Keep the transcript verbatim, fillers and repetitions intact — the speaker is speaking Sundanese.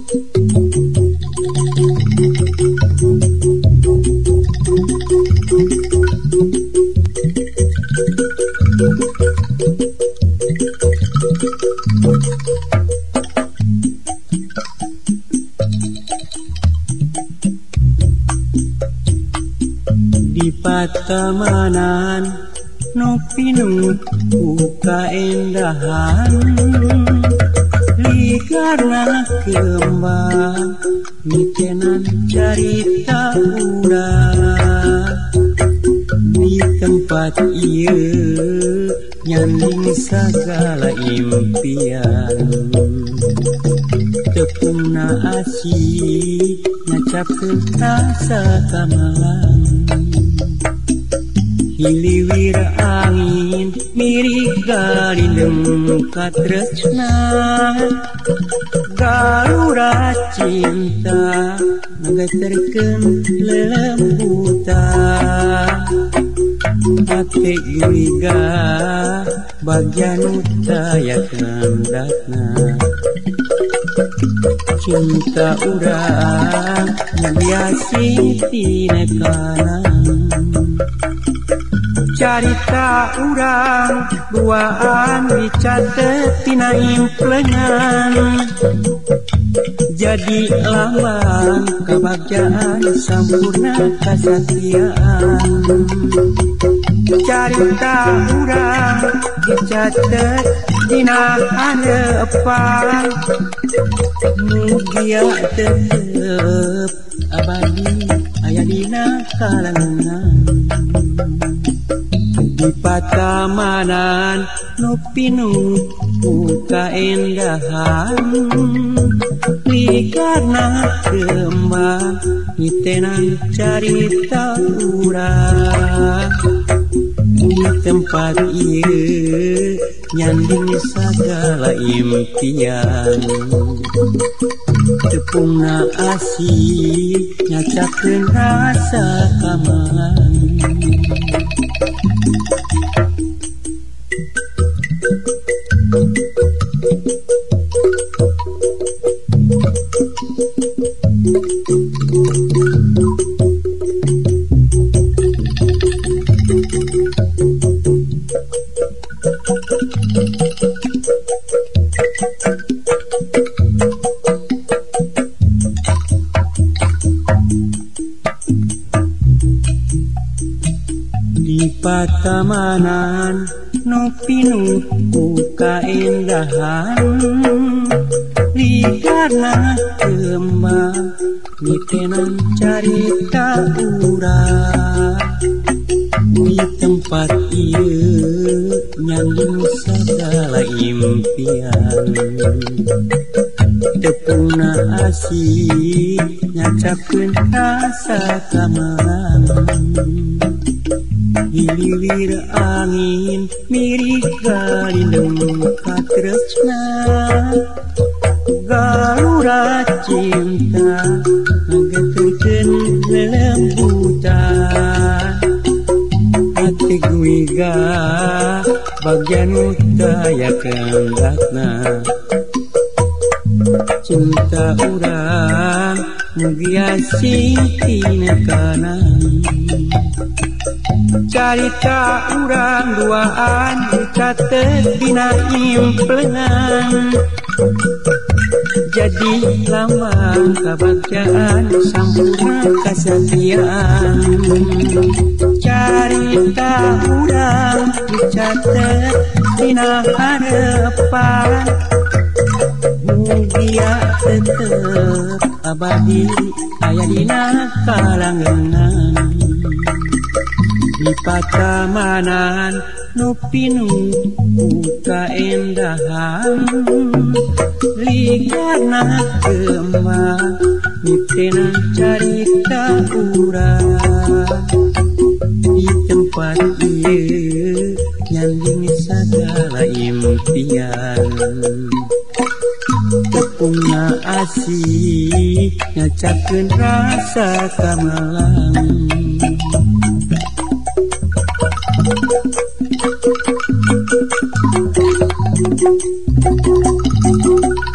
Di patamanan nu pinuh kaendahan ligarna kembang mikenan carita urang di tempat ieu nyanding sagala impian tepungna asih ngacapkeun rasa kamalan hiliwir angin mirip galindeng katresna galura cinta ngageterkeun lelembutan hate guriga bagian utaya kandatna cinta urang biasi tinekanan carita urang duaan dicatet tina implengan jadi lambang kebahagiaan sampurna kesatiaan carita urang dicatet tina handeupan mugia tetep abadi aya dina kalangan di patamanan nu pinuh kaendahan ligarna kembang mitenan carita urang di tempat ieu nyanding sagala impian tepungna asih ngacapkeun rasa kamalan di patamanan nu pinuh kaendahan ligarna kembang mitenan carita urang di tempat ieu nyanding sagala impian tepungna asih ngacapkeun rasa kamalan hiliwir angin mirip galindeng katresna galura cinta ngageterkeun lelembutan hati guiga bagian utaya kandatna cinta urang mugia sing tinekanan carita urang duaan dicatet dina implengan jadi lambang kebahagiaan sampurna kesatiaan carita urang dicatet dina handeupan mugia tetep abadi aya dina kalangan di patamanan nu pinuh kaendahan ligarna kembang mitenan carita urang di tempat ieu nyanding sagala impian tepungna asih ngacapkeun rasa kamalan Thank you.